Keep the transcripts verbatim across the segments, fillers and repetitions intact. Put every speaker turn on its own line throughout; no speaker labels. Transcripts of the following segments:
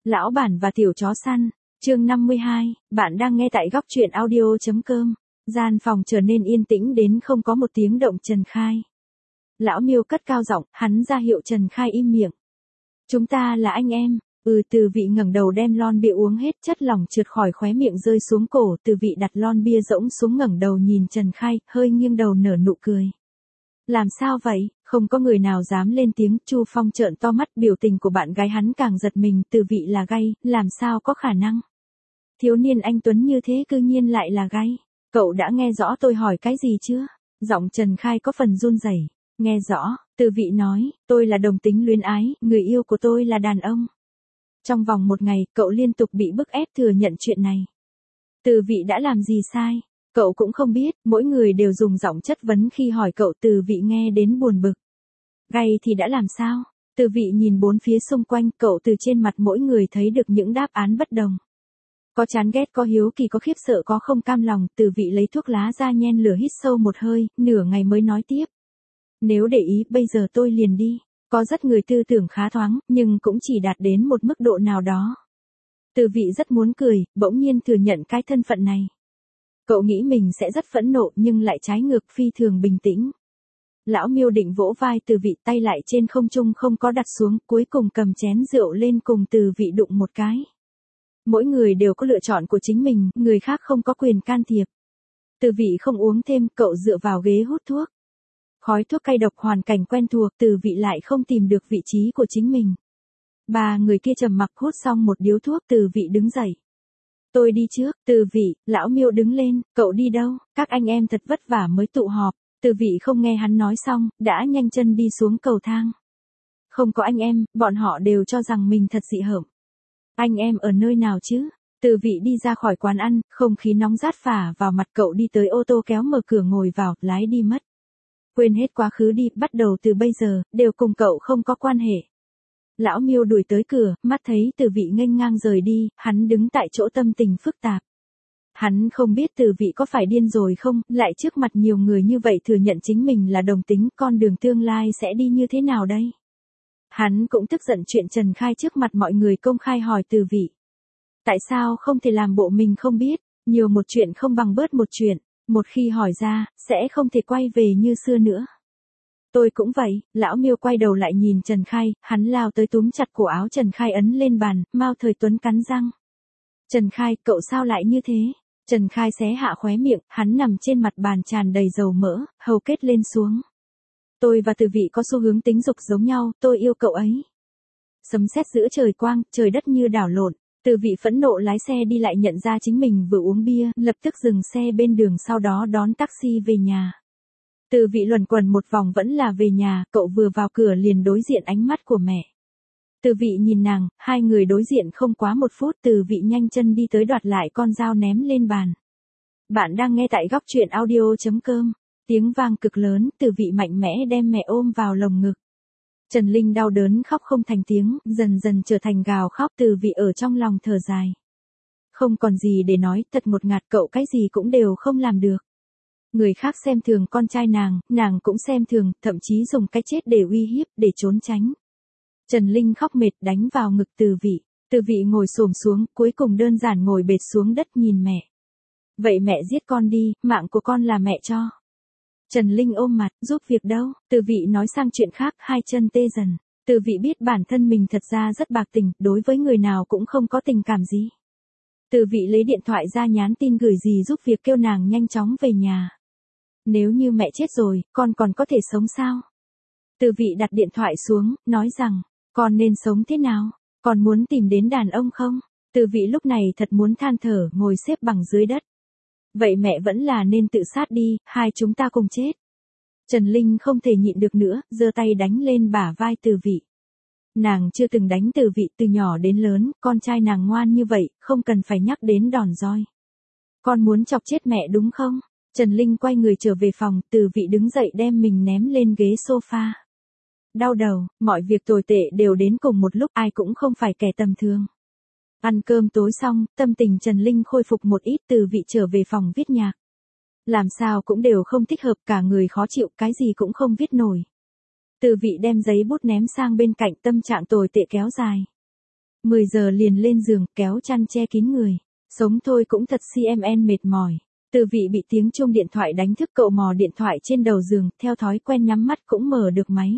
Lão bản và tiểu chó săn, chương năm mươi hai, bạn đang nghe tại góc truyện audio.com. Gian phòng trở nên yên tĩnh đến không có một tiếng động. Trần Khai. Lão Miêu cất cao giọng, hắn ra hiệu Trần Khai im miệng. Chúng ta là anh em. Ừ. Từ Vị ngẩng đầu đem lon bia uống hết, chất lỏng trượt khỏi khóe miệng rơi xuống cổ. Từ Vị đặt lon bia rỗng xuống, ngẩng đầu nhìn Trần Khai, hơi nghiêng đầu nở nụ cười. Làm sao vậy? Không có người nào dám lên tiếng. Chu Phong trợn to mắt, biểu tình của bạn gái hắn càng giật mình. Từ Vị là gay, làm sao có khả năng? Thiếu niên anh tuấn như thế cư nhiên lại là gay. Cậu đã nghe rõ tôi hỏi cái gì chưa? Giọng Trần Khai có phần run rẩy. Nghe rõ. Từ Vị nói, tôi là đồng tính luyến ái, người yêu của tôi là đàn ông. Trong vòng một ngày, cậu liên tục bị bức ép thừa nhận chuyện này. Từ Vị đã làm gì sai? Cậu cũng không biết, mỗi người đều dùng giọng chất vấn khi hỏi cậu. Từ Vị nghe đến buồn bực. Gay thì đã làm sao? Từ Vị nhìn bốn phía xung quanh, cậu từ trên mặt mỗi người thấy được những đáp án bất đồng. Có chán ghét, có hiếu kỳ, có khiếp sợ, có không cam lòng. Từ Vị lấy thuốc lá ra nhen lửa, hít sâu một hơi, nửa ngày mới nói tiếp. Nếu để ý, bây giờ tôi liền đi. Có rất người tư tưởng khá thoáng, nhưng cũng chỉ đạt đến một mức độ nào đó. Từ Vị rất muốn cười, bỗng nhiên thừa nhận cái thân phận này. Cậu nghĩ mình sẽ rất phẫn nộ nhưng lại trái ngược, phi thường bình tĩnh. Lão Miêu định vỗ vai Từ Vị, tay lại trên không trung không có đặt xuống, cuối cùng cầm chén rượu lên cùng Từ Vị đụng một cái. Mỗi người đều có lựa chọn của chính mình, người khác không có quyền can thiệp. Từ Vị không uống thêm, cậu dựa vào ghế hút thuốc. Khói thuốc cay độc, hoàn cảnh quen thuộc. Từ Vị lại không tìm được vị trí của chính mình. Ba người kia trầm mặc hút xong một điếu thuốc. Từ Vị đứng dậy. Tôi đi trước. Từ Vị. Lão Miêu đứng lên. Cậu đi đâu? Các anh em thật vất vả mới tụ họp. Từ Vị không nghe hắn nói xong, đã nhanh chân đi xuống cầu thang. Không có anh em, bọn họ đều cho rằng mình thật dị hợm. Anh em ở nơi nào chứ? Từ Vị đi ra khỏi quán ăn, không khí nóng rát phả vào mặt. Cậu đi tới ô tô kéo mở cửa ngồi vào, lái đi mất. Quên hết quá khứ đi, bắt đầu từ bây giờ, đều cùng cậu không có quan hệ. Lão Miêu đuổi tới cửa, mắt thấy Từ Vị nghênh ngang rời đi, hắn đứng tại chỗ tâm tình phức tạp. Hắn không biết Từ Vị có phải điên rồi không, lại trước mặt nhiều người như vậy thừa nhận chính mình là đồng tính, con đường tương lai sẽ đi như thế nào đây? Hắn cũng tức giận chuyện Trần Khai trước mặt mọi người công khai hỏi Từ Vị. Tại sao không thể làm bộ mình không biết, nhiều một chuyện không bằng bớt một chuyện, một khi hỏi ra, sẽ không thể quay về như xưa nữa. Tôi cũng vậy. Lão Miêu quay đầu lại nhìn Trần Khai, hắn lao tới túm chặt cổ áo Trần Khai ấn lên bàn, Mao Thời Tuấn cắn răng. Trần Khai, cậu sao lại như thế? Trần Khai xé hạ khóe miệng, hắn nằm trên mặt bàn tràn đầy dầu mỡ, hầu kết lên xuống. Tôi và Từ Vị có xu hướng tính dục giống nhau, tôi yêu cậu ấy. Sấm sét giữa trời quang, trời đất như đảo lộn. Từ Vị phẫn nộ lái xe đi, lại nhận ra chính mình vừa uống bia, lập tức dừng xe bên đường, sau đó đón taxi về nhà. Từ Vị luẩn quẩn một vòng vẫn là về nhà. Cậu vừa vào cửa liền đối diện ánh mắt của mẹ. Từ Vị nhìn nàng, hai người đối diện không quá một phút. Từ Vị nhanh chân đi tới, đoạt lại con dao ném lên bàn. Bạn đang nghe tại góc truyện audio.com. Tiếng vang cực lớn, Từ Vị mạnh mẽ đem mẹ ôm vào lồng ngực. Trần Linh đau đớn khóc không thành tiếng, dần dần trở thành gào khóc. Từ Vị ở trong lòng thở dài. Không còn gì để nói, thật ngột ngạt, cậu cái gì cũng đều không làm được. Người khác xem thường con trai nàng, nàng cũng xem thường, thậm chí dùng cái chết để uy hiếp, để trốn tránh. Trần Linh khóc mệt đánh vào ngực Từ Vị. Từ Vị ngồi xổm xuống, cuối cùng đơn giản ngồi bệt xuống đất nhìn mẹ. Vậy mẹ giết con đi, mạng của con là mẹ cho. Trần Linh ôm mặt, giúp việc đâu? Từ Vị nói sang chuyện khác, hai chân tê dần. Từ Vị biết bản thân mình thật ra rất bạc tình, đối với người nào cũng không có tình cảm gì. Từ Vị lấy điện thoại ra nhắn tin gửi dì giúp việc, kêu nàng nhanh chóng về nhà. Nếu như mẹ chết rồi, con còn có thể sống sao? Từ Vị đặt điện thoại xuống, nói rằng, con nên sống thế nào? Con muốn tìm đến đàn ông không? Từ Vị lúc này thật muốn than thở, ngồi xếp bằng dưới đất. Vậy mẹ vẫn là nên tự sát đi, hai chúng ta cùng chết. Trần Linh không thể nhịn được nữa, giơ tay đánh lên bả vai Từ Vị. Nàng chưa từng đánh Từ Vị, từ nhỏ đến lớn, con trai nàng ngoan như vậy, không cần phải nhắc đến đòn roi. Con muốn chọc chết mẹ đúng không? Trần Linh quay người trở về phòng. Từ Vị đứng dậy đem mình ném lên ghế sofa. Đau đầu, mọi việc tồi tệ đều đến cùng một lúc, ai cũng không phải kẻ tầm thường. Ăn cơm tối xong, tâm tình Trần Linh khôi phục một ít. Từ Vị trở về phòng viết nhạc. Làm sao cũng đều không thích hợp, cả người khó chịu, cái gì cũng không viết nổi. Từ Vị đem giấy bút ném sang bên cạnh, tâm trạng tồi tệ kéo dài. mười giờ liền lên giường, kéo chăn che kín người. Sống thôi cũng thật cmn mệt mỏi. Từ vị bị tiếng chuông điện thoại đánh thức, cậu mò điện thoại trên đầu giường, theo thói quen nhắm mắt cũng mở được máy.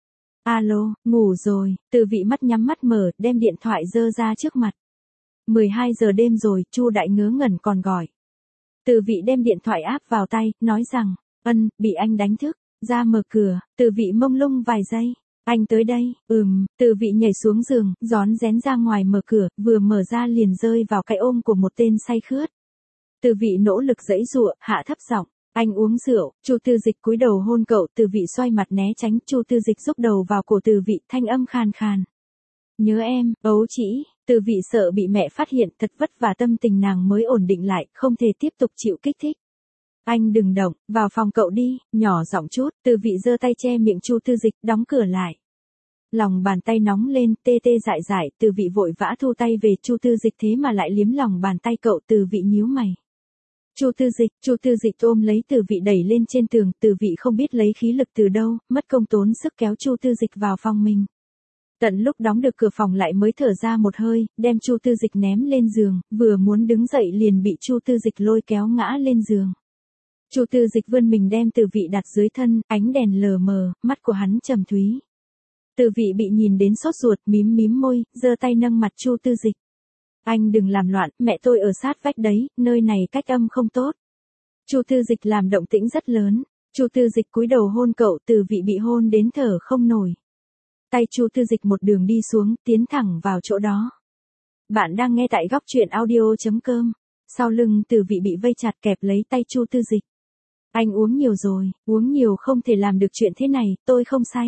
Alo, ngủ rồi, từ vị mắt nhắm mắt mở, đem điện thoại giơ ra trước mặt. mười hai giờ đêm rồi, Chu Đại ngớ ngẩn còn gọi. Từ vị đem điện thoại áp vào tay, nói rằng, ân, bị anh đánh thức, ra mở cửa. Từ vị mông lung vài giây. Anh tới đây, ừm, từ vị nhảy xuống giường, rón rén ra ngoài mở cửa, vừa mở ra liền rơi vào cái ôm của một tên say khướt. Từ vị nỗ lực giãy giụa, hạ thấp giọng, anh uống rượu. Chu Tư Dịch cúi đầu hôn cậu, từ vị xoay mặt né tránh, Chu Tư Dịch rúc đầu vào cổ từ vị, thanh âm khàn khàn. Nhớ em, ấu trĩ. Từ vị sợ bị mẹ phát hiện, thật vất vả tâm tình nàng mới ổn định lại, không thể tiếp tục chịu kích thích. Anh đừng động, vào phòng cậu đi, nhỏ giọng chút. Từ vị giơ tay che miệng Chu Tư Dịch, đóng cửa lại. Lòng bàn tay nóng lên, tê tê dại dại, từ vị vội vã thu tay về. Chu Tư Dịch thế mà lại liếm lòng bàn tay cậu. Từ vị nhíu mày. Chu Tư Dịch, Chu Tư Dịch ôm lấy từ vị đẩy lên trên tường. Từ vị không biết lấy khí lực từ đâu, mất công tốn sức kéo Chu Tư Dịch vào phòng mình. Tận lúc đóng được cửa phòng lại mới thở ra một hơi, đem Chu Tư Dịch ném lên giường, vừa muốn đứng dậy liền bị Chu Tư Dịch lôi kéo ngã lên giường. Chu Tư Dịch vươn mình đem từ vị đặt dưới thân, ánh đèn lờ mờ, mắt của hắn trầm thúy. Từ vị bị nhìn đến sốt ruột, mím mím môi, giơ tay nâng mặt Chu Tư Dịch. Anh đừng làm loạn, mẹ tôi ở sát vách đấy, nơi này cách âm không tốt. Chu Tư Dịch làm động tĩnh rất lớn. Chu Tư Dịch cúi đầu hôn cậu, từ vị bị hôn đến thở không nổi. Tay Chu Tư Dịch một đường đi xuống, tiến thẳng vào chỗ đó. Bạn đang nghe tại góc truyện audio.com. Sau lưng từ vị bị vây chặt kẹp lấy tay Chu Tư Dịch. Anh uống nhiều rồi, uống nhiều không thể làm được chuyện thế này, tôi không say.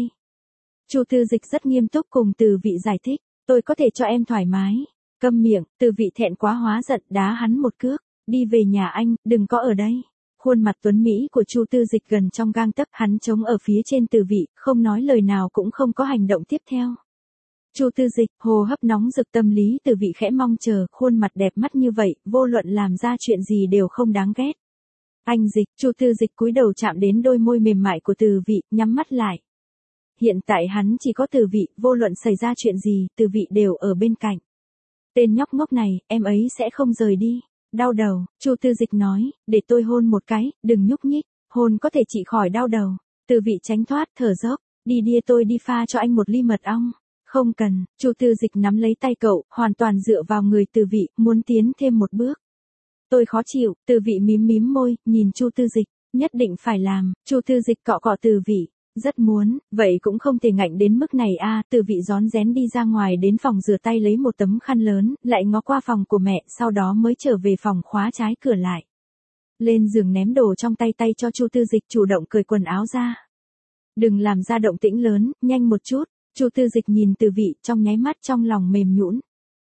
Chu Tư Dịch rất nghiêm túc cùng từ vị giải thích, tôi có thể cho em thoải mái. Câm miệng, từ vị thẹn quá hóa giận, đá hắn một cước, đi về nhà anh, đừng có ở đây. Khuôn mặt tuấn mỹ của Chu Tư Dịch gần trong gang tấc, hắn chống ở phía trên từ vị, không nói lời nào cũng không có hành động tiếp theo. Chu Tư Dịch, hô hấp nóng rực, tâm lý từ vị khẽ mong chờ, khuôn mặt đẹp mắt như vậy, vô luận làm ra chuyện gì đều không đáng ghét. Anh Dịch, Chu Tư Dịch cúi đầu chạm đến đôi môi mềm mại của từ vị, nhắm mắt lại. Hiện tại hắn chỉ có từ vị, vô luận xảy ra chuyện gì, từ vị đều ở bên cạnh. Tên nhóc ngốc này, em ấy sẽ không rời đi. Đau đầu, Chu Tư Dịch nói, để tôi hôn một cái, đừng nhúc nhích, hôn có thể trị khỏi đau đầu. Từ vị tránh thoát, thở dốc, đi đi tôi đi pha cho anh một ly mật ong. Không cần, Chu Tư Dịch nắm lấy tay cậu, hoàn toàn dựa vào người từ vị, muốn tiến thêm một bước. Tôi khó chịu, từ vị mím mím môi, nhìn Chu Tư Dịch, nhất định phải làm. Chu Tư Dịch cọ cọ từ vị, rất muốn, vậy cũng không thể ngạnh đến mức này a. À, từ vị rón rén đi ra ngoài đến phòng rửa tay lấy một tấm khăn lớn, lại ngó qua phòng của mẹ, sau đó mới trở về phòng khóa trái cửa lại. Lên giường ném đồ trong tay tay cho Chu Tư Dịch, chủ động cởi quần áo ra. Đừng làm ra động tĩnh lớn, nhanh một chút. Chu Tư Dịch nhìn từ vị, trong nháy mắt trong lòng mềm nhũn.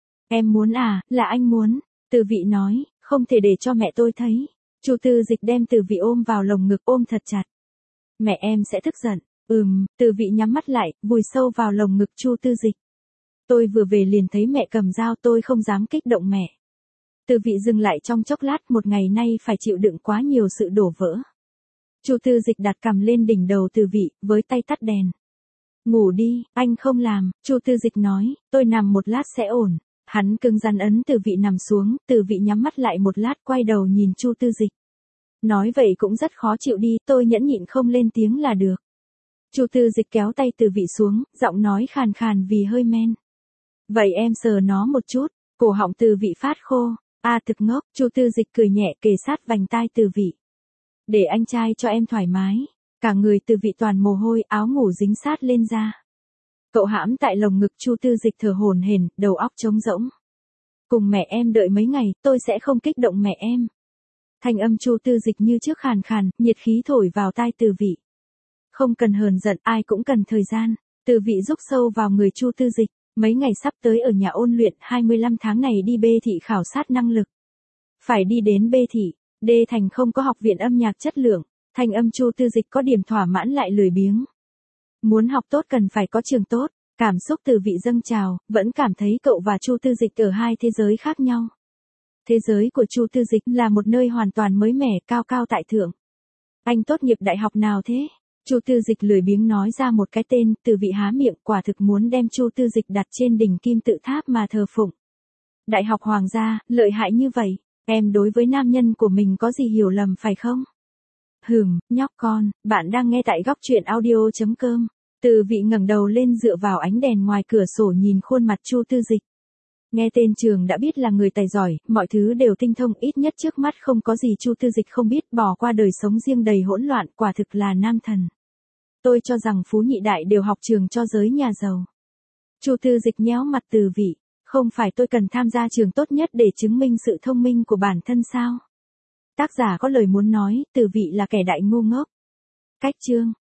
Em muốn à, là anh muốn. Từ vị nói, không thể để cho mẹ tôi thấy. Chu Tư Dịch đem từ vị ôm vào lồng ngực, ôm thật chặt. Mẹ em sẽ tức giận. Ừm, từ vị nhắm mắt lại, vùi sâu vào lồng ngực Chu Tư Dịch. Tôi vừa về liền thấy mẹ cầm dao, tôi không dám kích động mẹ. Từ vị dừng lại trong chốc lát, một ngày nay phải chịu đựng quá nhiều sự đổ vỡ. Chu Tư Dịch đặt cằm lên đỉnh đầu từ vị, với tay tắt đèn. Ngủ đi, anh không làm. Chu Tư Dịch nói, tôi nằm một lát sẽ ổn. Hắn cứng rắn ấn từ vị nằm xuống, từ vị nhắm mắt lại một lát, quay đầu nhìn Chu Tư Dịch. Nói vậy cũng rất khó chịu đi, tôi nhẫn nhịn không lên tiếng là được. Chu Tư Dịch kéo tay từ vị xuống, giọng nói khàn khàn vì hơi men. Vậy em sờ nó một chút. Cổ họng từ vị phát khô. A à, thực ngốc. Chu Tư Dịch cười nhẹ kề sát vành tai từ vị. Để anh trai cho em thoải mái. Cả người từ vị toàn mồ hôi, áo ngủ dính sát lên da. Cậu hãm tại lồng ngực Chu Tư Dịch thở hổn hển, đầu óc trống rỗng. Cùng mẹ em đợi mấy ngày, tôi sẽ không kích động mẹ em. Thanh âm Chu Tư Dịch như trước khàn khàn, nhiệt khí thổi vào tai từ vị. Không cần hờn giận, ai cũng cần thời gian. Từ vị rúc sâu vào người Chu Tư Dịch, mấy ngày sắp tới ở nhà ôn luyện, hai mươi lăm tháng này đi bê thị khảo sát năng lực. Phải đi đến bê thị, đê thành không có học viện âm nhạc chất lượng, thanh âm Chu Tư Dịch có điểm thỏa mãn lại lười biếng. Muốn học tốt cần phải có trường tốt, cảm xúc từ vị dâng trào, vẫn cảm thấy cậu và Chu Tư Dịch ở hai thế giới khác nhau. Thế giới của Chu Tư Dịch là một nơi hoàn toàn mới mẻ, cao cao tại thượng. Anh tốt nghiệp đại học nào thế? Chu Tư Dịch lười biếng nói ra một cái tên, Từ Vị há miệng, quả thực muốn đem Chu Tư Dịch đặt trên đỉnh kim tự tháp mà thờ phụng. Đại học Hoàng gia, lợi hại như vậy, em đối với nam nhân của mình có gì hiểu lầm phải không? Hừm, nhóc con, bạn đang nghe tại góc truyện audio.com. Từ Vị ngẩng đầu lên dựa vào ánh đèn ngoài cửa sổ nhìn khuôn mặt Chu Tư Dịch. Nghe tên trường đã biết là người tài giỏi, mọi thứ đều tinh thông, ít nhất trước mắt không có gì Chu Tư Dịch không biết, bỏ qua đời sống riêng đầy hỗn loạn, quả thực là nam thần. Tôi cho rằng Phú Nhị Đại đều học trường cho giới nhà giàu. Chu Tư Dịch nhéo mặt Từ Vị, không phải tôi cần tham gia trường tốt nhất để chứng minh sự thông minh của bản thân sao? Tác giả có lời muốn nói, Từ Vị là kẻ đại ngu ngốc. Cách chương